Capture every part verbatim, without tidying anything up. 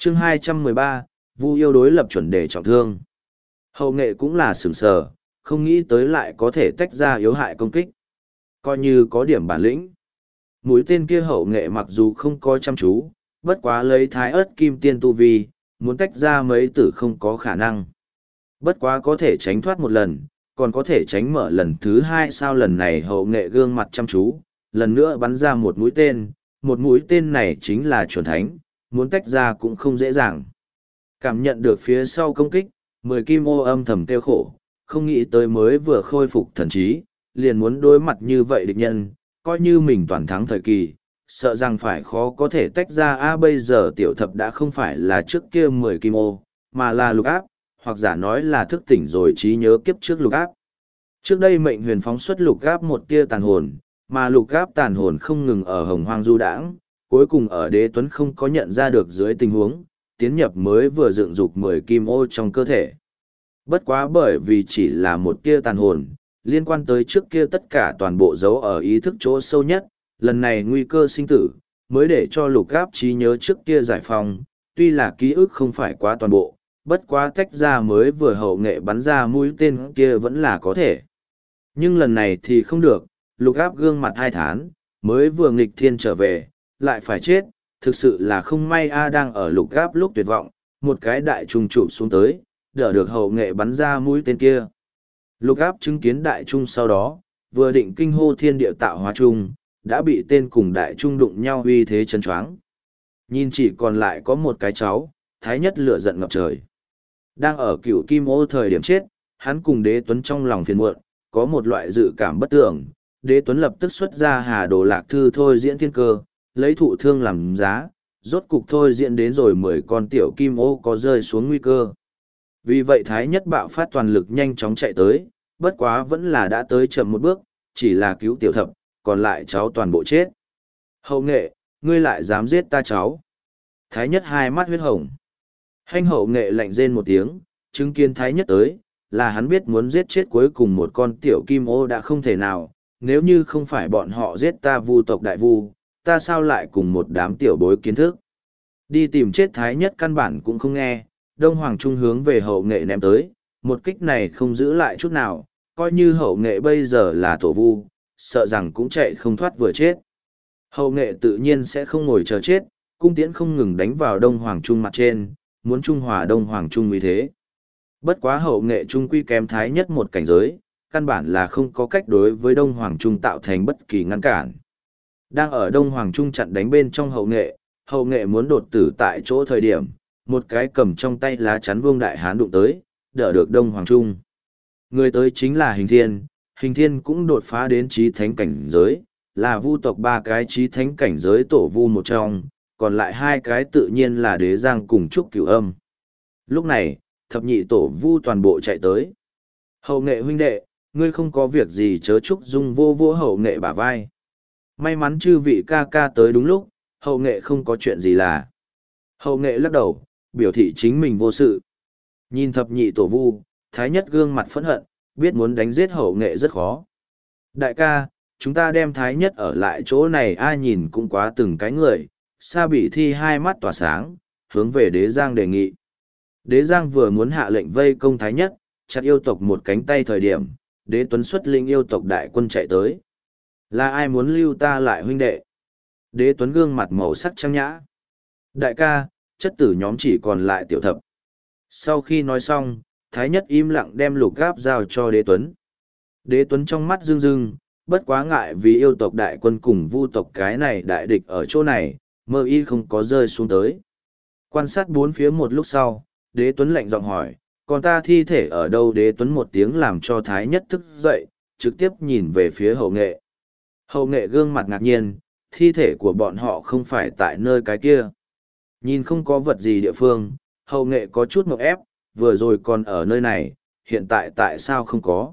chương hai trăm mười ba, Vu yêu đối lập chuẩn đề trọng thương. Hậu nghệ cũng là sửng sờ, không nghĩ tới lại có thể tách ra yếu hại công kích. Coi như có điểm bản lĩnh. Mũi tên kia hậu nghệ mặc dù không có chăm chú, bất quá lấy thái ớt kim tiên tu vi, muốn tách ra mấy tử không có khả năng. Bất quá có thể tránh thoát một lần, còn có thể tránh mở lần thứ hai sao lần này hậu nghệ gương mặt chăm chú, lần nữa bắn ra một mũi tên, một mũi tên này chính là chuẩn thánh, muốn tách ra cũng không dễ dàng. Cảm nhận được phía sau công kích, mười kim ô âm thầm tiêu khổ, không nghĩ tới mới vừa khôi phục thần trí, liền muốn đối mặt như vậy địch nhân, coi như mình toàn thắng thời kỳ, sợ rằng phải khó có thể tách ra a bây giờ tiểu thập đã không phải là trước kia mười kim ô, mà là lục áp, hoặc giả nói là thức tỉnh rồi trí nhớ kiếp trước lục áp. Trước đây mệnh huyền phóng xuất lục áp một tia tàn hồn, mà lục áp tàn hồn không ngừng ở hồng hoang du đãng, cuối cùng ở đế tuấn không có nhận ra được dưới tình huống, tiến nhập mới vừa dựng dục mười kim ô trong cơ thể. Bất quá bởi vì chỉ là một tia tàn hồn, liên quan tới trước kia tất cả toàn bộ dấu ở ý thức chỗ sâu nhất, lần này nguy cơ sinh tử, mới để cho lục áp trí nhớ trước kia giải phóng, tuy là ký ức không phải quá toàn bộ, bất quá tách ra mới vừa hậu nghệ bắn ra mũi tên kia vẫn là có thể. Nhưng lần này thì không được, lục áp gương mặt hai thán, mới vừa nghịch thiên trở về, lại phải chết, thực sự là không may a đang ở lục áp lúc tuyệt vọng, một cái đại trung trụ xuống tới, đỡ được hậu nghệ bắn ra mũi tên kia. Lục áp chứng kiến đại trung sau đó, vừa định kinh hô thiên địa tạo hóa trung, đã bị tên cùng đại trung đụng nhau uy thế chấn choáng. Nhìn chỉ còn lại có một cái cháu, thái nhất lửa giận ngập trời. Đang ở cựu kim ô thời điểm chết, hắn cùng đế tuấn trong lòng phiền muộn, có một loại dự cảm bất tưởng. Đế tuấn lập tức xuất ra hà đồ lạc thư thôi diễn thiên cơ, lấy thụ thương làm giá, rốt cục thôi diễn đến rồi mười con tiểu kim ô có rơi xuống nguy cơ. Vì vậy thái nhất bạo phát toàn lực nhanh chóng chạy tới, bất quá vẫn là đã tới chậm một bước, chỉ là cứu tiểu thập, còn lại cháu toàn bộ chết. Hậu nghệ, ngươi lại dám giết ta cháu. Thái nhất hai mắt huyết hồng. Hanh hậu nghệ lạnh rên một tiếng, chứng kiến thái nhất tới, là hắn biết muốn giết chết cuối cùng một con tiểu kim ô đã không thể nào, nếu như không phải bọn họ giết ta vu tộc đại vu, ta sao lại cùng một đám tiểu bối kiến thức. Đi tìm chết thái nhất căn bản cũng không nghe, đông hoàng trung hướng về hậu nghệ ném tới, một kích này không giữ lại chút nào, coi như hậu nghệ bây giờ là tổ vu, sợ rằng cũng chạy không thoát vừa chết. Hậu nghệ tự nhiên sẽ không ngồi chờ chết, cung tiễn không ngừng đánh vào đông hoàng trung mặt trên, muốn trung hòa đông hoàng trung như thế. Bất quá hậu nghệ trung quy kém thái nhất một cảnh giới, căn bản là không có cách đối với đông hoàng trung tạo thành bất kỳ ngăn cản. Đang ở đông hoàng trung chặn đánh bên trong hậu nghệ, hậu nghệ muốn đột tử tại chỗ thời điểm, một cái cầm trong tay lá chắn vương đại hán đụng tới, đỡ được đông hoàng trung. Người tới chính là hình thiên, hình thiên cũng đột phá đến trí thánh cảnh giới, là vu tộc ba cái trí thánh cảnh giới tổ vu một trong, còn lại hai cái tự nhiên là đế giang cùng trúc cửu âm. Lúc này, thập nhị tổ vu toàn bộ chạy tới. Hậu nghệ huynh đệ, ngươi không có việc gì chớ trúc dung vô vô hậu nghệ bả vai. May mắn chư vị ca ca tới đúng lúc, hậu nghệ không có chuyện gì là. Hậu nghệ lắc đầu, biểu thị chính mình vô sự. Nhìn thập nhị tổ vu, thái nhất gương mặt phẫn hận, biết muốn đánh giết hậu nghệ rất khó. Đại ca, chúng ta đem thái nhất ở lại chỗ này ai nhìn cũng quá từng cái người, Sa Bỉ Thi hai mắt tỏa sáng, hướng về đế giang đề nghị. Đế giang vừa muốn hạ lệnh vây công thái nhất, chặt yêu tộc một cánh tay thời điểm, đế tuấn xuất linh yêu tộc đại quân chạy tới. Là ai muốn lưu ta lại huynh đệ? Đế tuấn gương mặt màu sắc trang nhã. Đại ca, chất tử nhóm chỉ còn lại tiểu thập. Sau khi nói xong, thái nhất im lặng đem lục gáp giao cho đế tuấn. Đế tuấn trong mắt rưng rưng, bất quá ngại vì yêu tộc đại quân cùng vu tộc cái này đại địch ở chỗ này, mơ y không có rơi xuống tới. Quan sát bốn phía một lúc sau, đế tuấn lạnh giọng hỏi, còn ta thi thể ở đâu? Đế tuấn một tiếng làm cho thái nhất thức dậy, trực tiếp nhìn về phía hậu nghệ. Hậu nghệ gương mặt ngạc nhiên, thi thể của bọn họ không phải tại nơi cái kia. Nhìn không có vật gì địa phương, hậu nghệ có chút ngộp ép, vừa rồi còn ở nơi này, hiện tại tại sao không có?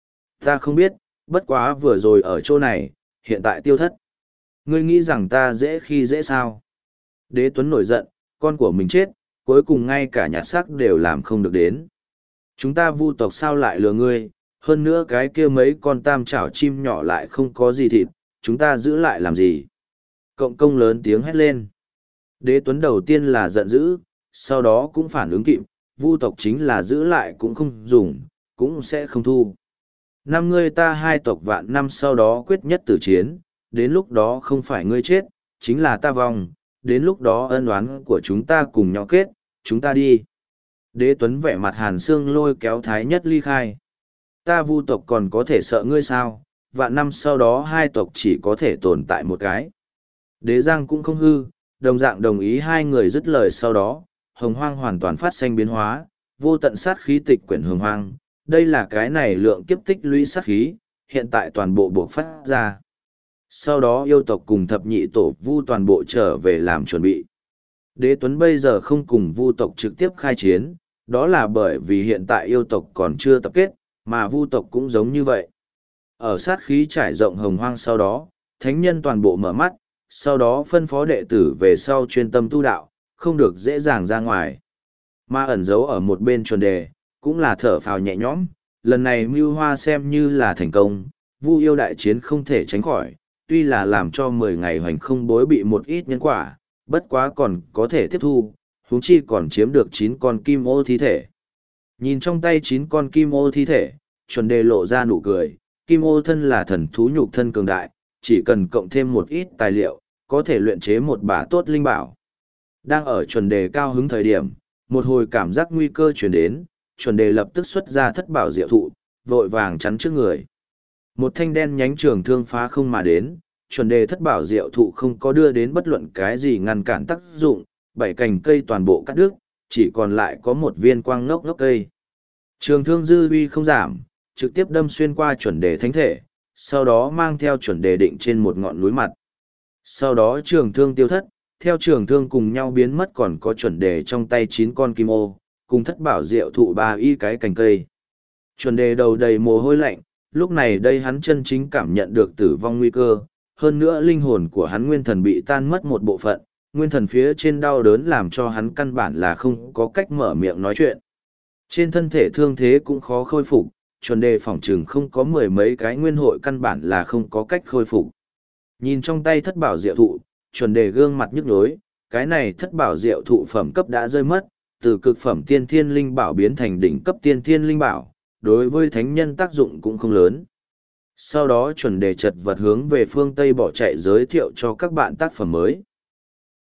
Ta không biết, bất quá vừa rồi ở chỗ này, hiện tại tiêu thất. Ngươi nghĩ rằng ta dễ khi dễ sao? Đế Tuấn nổi giận, con của mình chết, cuối cùng ngay cả nhặt xác đều làm không được đến. Chúng ta vu tộc sao lại lừa ngươi, hơn nữa cái kia mấy con tam chảo chim nhỏ lại không có gì thịt, chúng ta giữ lại làm gì? Cộng công lớn tiếng hét lên. Đế Tuấn đầu tiên là giận dữ, sau đó cũng phản ứng kịp, vu tộc chính là giữ lại cũng không dùng, cũng sẽ không thu. Năm ngươi ta hai tộc vạn năm sau đó quyết nhất tử chiến, đến lúc đó không phải ngươi chết, chính là ta vong, đến lúc đó ân oán của chúng ta cùng nhau kết, chúng ta đi. Đế Tuấn vẻ mặt hàn xương lôi kéo Thái Nhất ly khai. Ta vu tộc còn có thể sợ ngươi sao, vạn năm sau đó hai tộc chỉ có thể tồn tại một cái. Đế Giang cũng không hư, đồng dạng đồng ý hai người dứt lời sau đó, hồng hoang hoàn toàn phát sinh biến hóa, vô tận sát khí tịch quyển hồng hoang, đây là cái này lượng kiếp tích lũy sát khí, hiện tại toàn bộ buộc phát ra. Sau đó yêu tộc cùng thập nhị tổ vu toàn bộ trở về làm chuẩn bị. Đế Tuấn bây giờ không cùng vu tộc trực tiếp khai chiến, đó là bởi vì hiện tại yêu tộc còn chưa tập kết, mà vu tộc cũng giống như vậy. Ở sát khí trải rộng hồng hoang sau đó, thánh nhân toàn bộ mở mắt, sau đó phân phó đệ tử về sau chuyên tâm tu đạo, không được dễ dàng ra ngoài. Mà ẩn giấu ở một bên chuẩn đề, cũng là thở phào nhẹ nhõm, lần này mưu hoa xem như là thành công, vu yêu đại chiến không thể tránh khỏi, tuy là làm cho mười ngày hoành không bối bị một ít nhân quả, bất quá còn có thể tiếp thu, huống chi còn chiếm được chín con kim ô thi thể. Nhìn trong tay chín con kim ô thi thể, chuẩn đề lộ ra nụ cười, kim ô thân là thần thú nhục thân cường đại, chỉ cần cộng thêm một ít tài liệu, có thể luyện chế một bả tốt linh bảo. Đang ở chuẩn đề cao hứng thời điểm, một hồi cảm giác nguy cơ chuyển đến, chuẩn đề lập tức xuất ra thất bảo diệu thụ, vội vàng chắn trước người. Một thanh đen nhánh trường thương phá không mà đến, chuẩn đề thất bảo diệu thụ không có đưa đến bất luận cái gì ngăn cản tác dụng, bảy cành cây toàn bộ cắt đứt, chỉ còn lại có một viên quang ngốc ngốc cây. Trường thương dư uy không giảm, trực tiếp đâm xuyên qua chuẩn đề thánh thể, sau đó mang theo chuẩn đề định trên một ngọn núi mặt. Sau đó trường thương tiêu thất, theo trường thương cùng nhau biến mất còn có chuẩn đề trong tay chín con kim ô, cùng thất bảo diệu thụ ba y cái cành cây. Chuẩn đề đầu đầy mồ hôi lạnh, lúc này đây hắn chân chính cảm nhận được tử vong nguy cơ, hơn nữa linh hồn của hắn nguyên thần bị tan mất một bộ phận, nguyên thần phía trên đau đớn làm cho hắn căn bản là không có cách mở miệng nói chuyện. Trên thân thể thương thế cũng khó khôi phục, chuẩn đề phỏng chừng không có mười mấy cái nguyên hội căn bản là không có cách khôi phục. Nhìn trong tay thất bảo diệu thụ, chuẩn đề gương mặt nhức nhối, cái này thất bảo diệu thụ phẩm cấp đã rơi mất, từ cực phẩm tiên thiên linh bảo biến thành đỉnh cấp tiên thiên linh bảo, đối với thánh nhân tác dụng cũng không lớn. Sau đó chuẩn đề chật vật hướng về phương Tây bỏ chạy giới thiệu cho các bạn tác phẩm mới.